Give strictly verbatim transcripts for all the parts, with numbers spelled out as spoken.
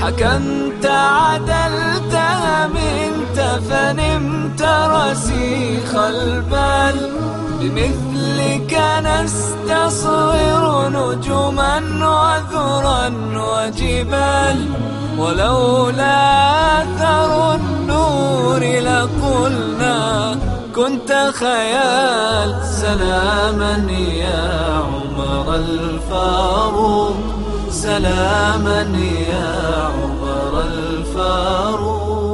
حكمت عدلت أمنت فنمت رسيخ البال بمثلك نستصغر نجما وذرا وجبال ولولا أثر النور لقلنا كنت خيال سلاما يا عمر الفاروق سلاما يا عمر الفاروق.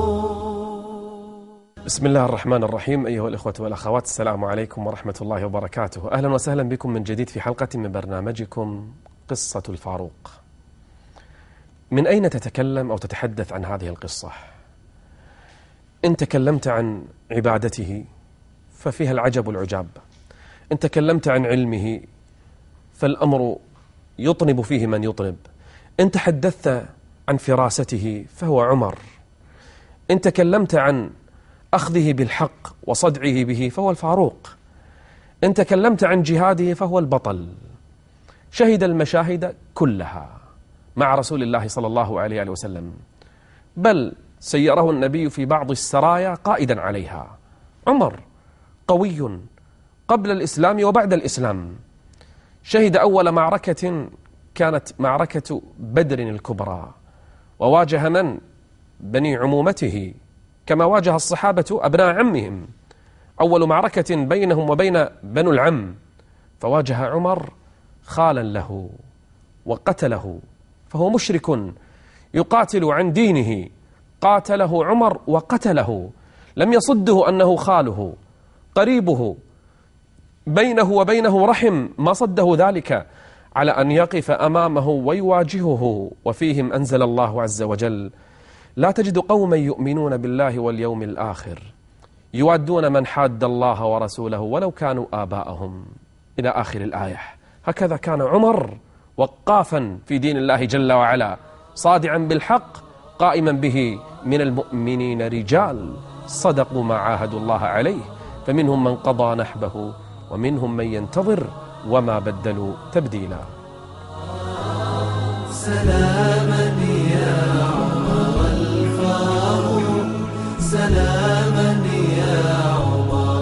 بسم الله الرحمن الرحيم. أيها الإخوة والأخوات، السلام عليكم ورحمة الله وبركاته. أهلا وسهلا بكم من جديد في حلقة من برنامجكم قصة الفاروق. من أين تتكلم أو تتحدث عن هذه القصة؟ إن تكلمت عن عبادته ففيها العجب العجاب، إن تكلمت عن علمه فالأمر يطنب فيه من يطنب، إن تحدثت عن فراسته فهو عمر، إن تكلمت عن أخذه بالحق وصدعه به فهو الفاروق، إن تكلمت عن جهاده فهو البطل. شهد المشاهد كلها مع رسول الله صلى الله عليه وسلم، بل سيره النبي في بعض السرايا قائدا عليها. عمر قوي قبل الإسلام وبعد الإسلام. شهد أول معركة كانت معركة بدر الكبرى، وواجه من؟ بني عمومته، كما واجه الصحابة أبناء عمهم. أول معركة بينهم وبين بنو العم، فواجه عمر خالا له وقتله، فهو مشرك يقاتل عن دينه، قاتله عمر وقتله، لم يصده أنه خاله قريبه بينه وبينه رحم، ما صده ذلك على أن يقف أمامه ويواجهه. وفيهم أنزل الله عز وجل: لا تجد قوما يؤمنون بالله واليوم الآخر يوادون من حاد الله ورسوله ولو كانوا آباءهم، إلى آخر الآية. هكذا كان عمر وقافا في دين الله جل وعلا، صادعا بالحق، قائما به. من المؤمنين رجال صدقوا ما عاهدوا الله عليه، فمنهم من قضى نحبه ومنهم من ينتظر وما بدلوا تبديلا. سلاما يا عمر الفاروق سلاما يا عمر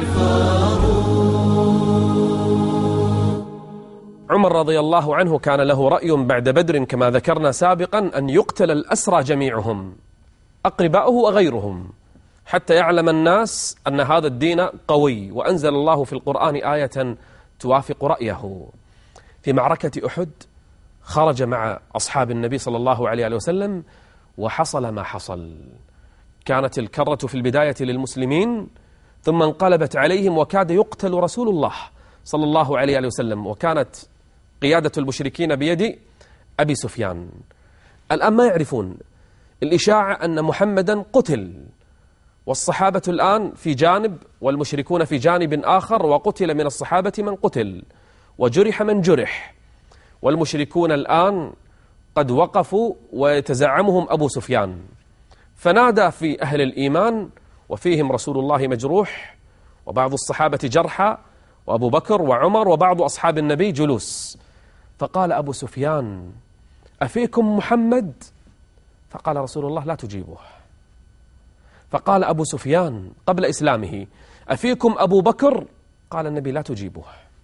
الفاروق. عمر رضي الله عنه كان له رأي بعد بدر كما ذكرنا سابقا أن يقتل الأسرى جميعهم، أقرباؤه وغيرهم، حتى يعلم الناس أن هذا الدين قوي. وأنزل الله في القرآن آية توافق رأيه. في معركة أحد خرج مع أصحاب النبي صلى الله عليه وسلم، وحصل ما حصل. كانت الكرة في البداية للمسلمين، ثم انقلبت عليهم، وكاد يقتل رسول الله صلى الله عليه وسلم، وكانت قيادة المشركين بيد أبي سفيان. الآن ما يعرفون الإشاعة أن محمدا قتل، والصحابة الآن في جانب والمشركون في جانب آخر، وقتل من الصحابة من قتل وجرح من جرح، والمشركون الآن قد وقفوا ويتزعمهم أبو سفيان. فنادى في أهل الإيمان وفيهم رسول الله مجروح، وبعض الصحابة جرحى، وأبو بكر وعمر وبعض أصحاب النبي جلوس. فقال أبو سفيان: أفيكم محمد؟ فقال رسول الله: لا تجيبوه. فقال أبو سفيان قبل إسلامه: أفيكم أبو بكر؟ قال النبي: لا تجيبوه.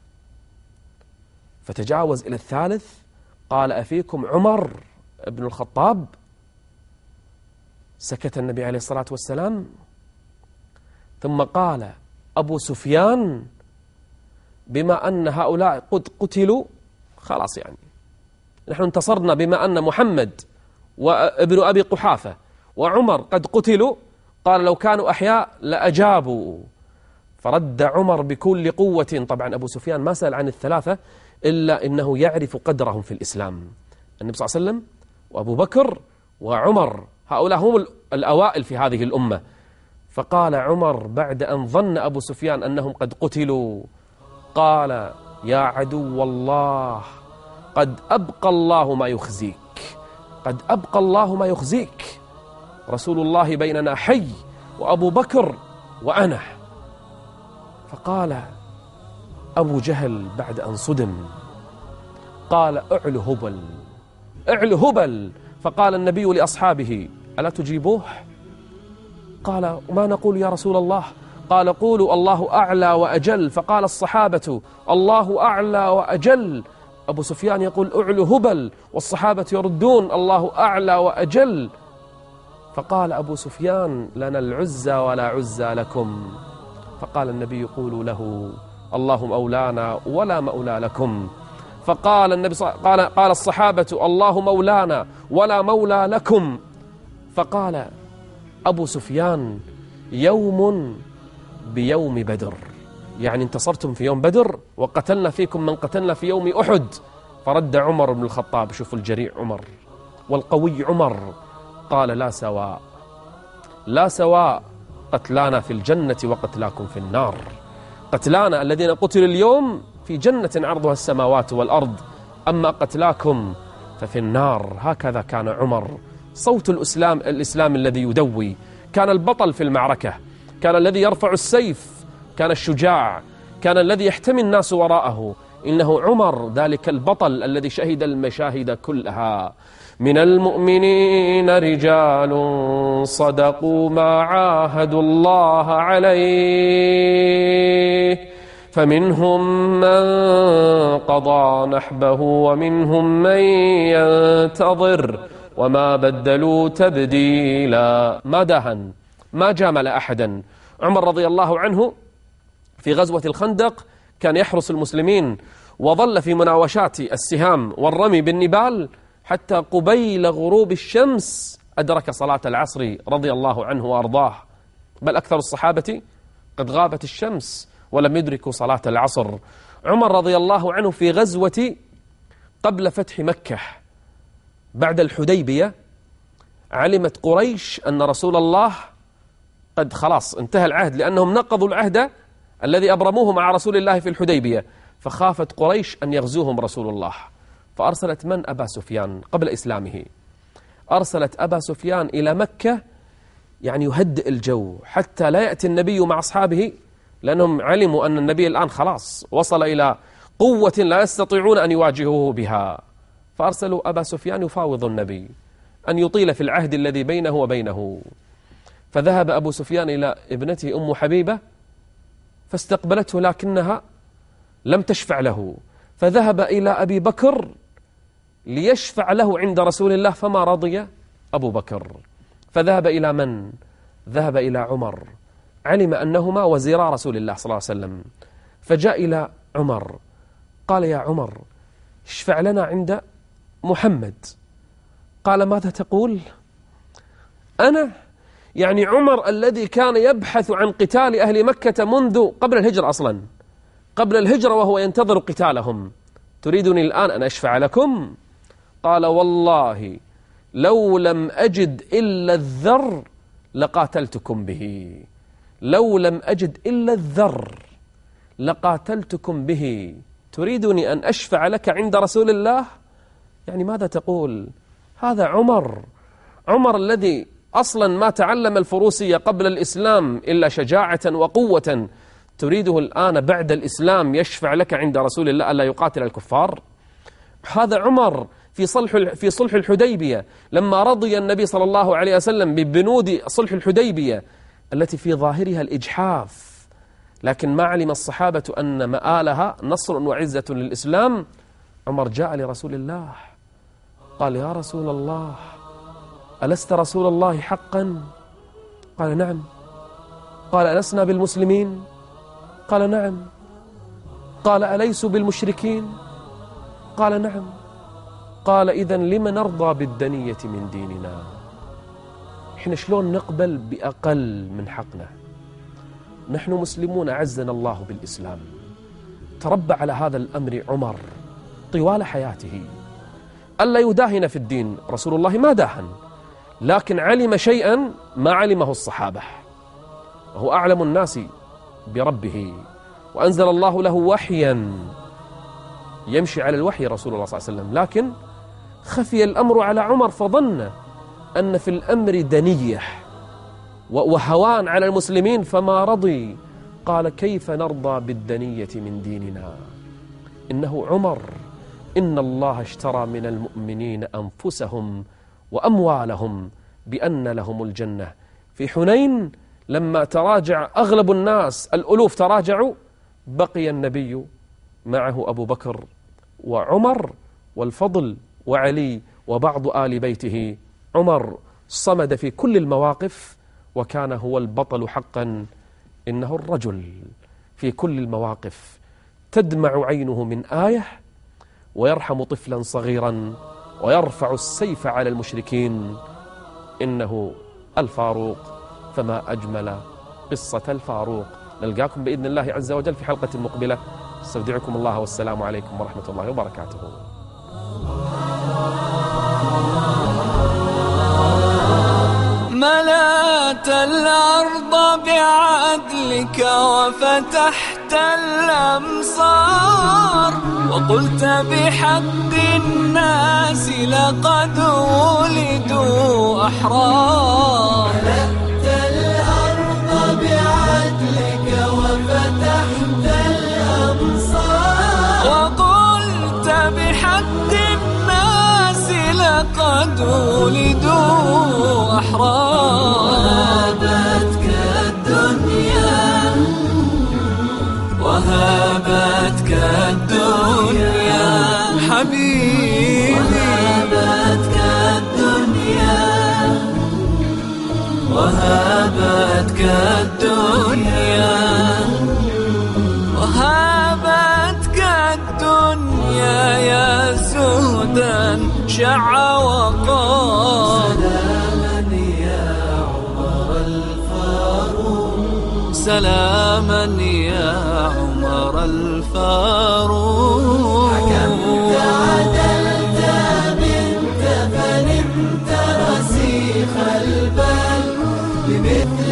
فتجاوز إلى الثالث، قال: أفيكم عمر بن الخطاب؟ سكت النبي عليه الصلاة والسلام، ثم قال أبو سفيان: بما أن هؤلاء قد قتلوا خلاص، يعني نحن انتصرنا بما أن محمد وابن أبي قحافة وعمر قد قتلوا. قال: لو كانوا أحياء لأجابوا. فرد عمر بكل قوة. طبعا أبو سفيان ما سأل عن الثلاثة إلا إنه يعرف قدرهم في الإسلام، النبي صلى الله عليه وسلم وأبو بكر وعمر، هؤلاء هم الأوائل في هذه الأمة. فقال عمر بعد أن ظن أبو سفيان أنهم قد قتلوا، قال: يا عدو الله، قد أبقى الله ما يخزيك، قد أبقى الله ما يخزيك. رسول الله بيننا حي، وأبو بكر وأنا. فقال أبو جهل بعد أن صدم، قال: أعل هبل، أعل هبل. فقال النبي لأصحابه: ألا تجيبوه؟ قال: ما نقول يا رسول الله؟ قال: قولوا الله أعلى وأجل. فقال الصحابة: الله أعلى وأجل. أبو سفيان يقول: أعلو هبل، والصحابة يردون: الله أعلى وأجل. فقال أبو سفيان: لنا العزى ولا عزى لكم. فقال النبي: قولوا له: الله مولانا ولا مولى لكم. فقال النبي قال قال الصحابة: الله مولانا ولا مولى لكم. فقال أبو سفيان: يوم بيوم بدر، يعني انتصرتم في يوم بدر وقتلنا فيكم من قتلنا في يوم أحد. فرد عمر بن الخطاب، شوفوا الجريء عمر والقوي عمر، قال: لا سواء، لا سواء، قتلانا في الجنة وقتلاكم في النار. قتلانا الذين قتلوا اليوم في جنة عرضها السماوات والأرض، أما قتلاكم ففي النار. هكذا كان عمر، صوت الإسلام, الإسلام الذي يدوي، كان البطل في المعركة، كان الذي يرفع السيف، كان الشجاع، كان الذي يحتمي الناس وراءه. إنه عمر ذلك البطل الذي شهد المشاهد كلها. من المؤمنين رجال صدقوا ما عاهدوا الله عليه، فمنهم من قضى نحبه ومنهم من ينتظر وما بدلوا تبديلا. ما داهن، ما جامل أحدا. عمر رضي الله عنه في غزوة الخندق كان يحرس المسلمين، وظل في مناوشات السهام والرمي بالنبال حتى قبيل غروب الشمس أدرك صلاة العصر رضي الله عنه وأرضاه. بل أكثر الصحابة قد غابت الشمس ولم يدركوا صلاة العصر. عمر رضي الله عنه في غزوة قبل فتح مكة بعد الحديبية علمت قريش أن رسول الله قد خلاص انتهى العهد، لأنهم نقضوا العهد الذي أبرموه مع رسول الله في الحديبية، فخافت قريش أن يغزوهم رسول الله. فأرسلت من؟ أبا سفيان قبل إسلامه. أرسلت أبا سفيان إلى مكة يعني يهدئ الجو حتى لا يأتي النبي مع أصحابه، لأنهم علموا أن النبي الآن خلاص وصل إلى قوة لا يستطيعون أن يواجهوه بها. فأرسلوا أبا سفيان يفاوض النبي أن يطيل في العهد الذي بينه وبينه. فذهب أبو سفيان إلى ابنته أم حبيبة فاستقبلته لكنها لم تشفع له، فذهب إلى أبي بكر ليشفع له عند رسول الله فما رضي أبو بكر. فذهب إلى من؟ ذهب إلى عمر، علم أنهما وزيرا رسول الله صلى الله عليه وسلم، فجاء إلى عمر قال: يا عمر اشفع لنا عند محمد. قال: ماذا تقول؟ أنا يعني عمر الذي كان يبحث عن قتال أهل مكة منذ قبل الهجرة، أصلا قبل الهجرة وهو ينتظر قتالهم، تريدني الآن أن أشفع لكم؟ قال: والله لو لم أجد إلا الذر لقاتلتكم به، لو لم أجد إلا الذر لقاتلتكم به، تريدني أن أشفع لك عند رسول الله؟ يعني ماذا تقول؟ هذا عمر، عمر الذي أصلا ما تعلم الفروسية قبل الإسلام إلا شجاعة وقوة، تريده الآن بعد الإسلام يشفع لك عند رسول الله ألا يقاتل الكفار؟ هذا عمر في صلح في صلح الحديبية لما رضي النبي صلى الله عليه وسلم ببنود صلح الحديبية التي في ظاهرها الإجحاف، لكن ما علم الصحابة أن مآلها نصر وعزة للإسلام. عمر جاء لرسول الله قال: يا رسول الله ألست رسول الله حقا؟ قال: نعم. قال: ألسنا بالمسلمين؟ قال: نعم. قال: أليسوا بالمشركين؟ قال: نعم. قال: إذن لم نرضى بالدنية من ديننا؟ إحنا شلون نقبل بأقل من حقنا؟ نحن مسلمون أعزنا الله بالإسلام. تربى على هذا الأمر عمر طوال حياته ألا يداهن في الدين. رسول الله ما داهن، لكن علم شيئا ما علمه الصحابة، وهو أعلم الناس بربه، وأنزل الله له وحيا يمشي على الوحي رسول الله صلى الله عليه وسلم، لكن خفي الأمر على عمر فظن أن في الأمر دنية وهوان على المسلمين فما رضي. قال: كيف نرضى بالدنية من ديننا؟ إنه عمر، إن الله اشترى من المؤمنين أنفسهم وأموالهم بأن لهم الجنة. في حنين لما تراجع أغلب الناس، الألوف تراجعوا، بقي النبي معه أبو بكر وعمر والفضل وعلي وبعض آل بيته. عمر صمد في كل المواقف وكان هو البطل حقا. إنه الرجل في كل المواقف تدمع عينه من آية ويرحم طفلا صغيرا ويرفع السيف على المشركين. إنه الفاروق، فما أجمل قصة الفاروق. نلقاكم بإذن الله عز وجل في حلقة مقبلة. استودعكم الله والسلام عليكم ورحمة الله وبركاته. ملأت الأرض بعدلك وفتحت الأمصار، وقلت بحق الناس لقد ولدوا أحرار. ملأت الأرض بعدلك وفتحت الأمصار، وقلت بحق الناس لقد ولدوا أحرار. وهابتك الدنيا وهابتك الدنيا حبيبي، وهابتك الدنيا وهابتك الدنيا وهابتك الدنيا يا زهدا شع وقال. سلاما يا عمر الفاروق. حكمت عدلت بنت فنمت رسيخ البال بمثل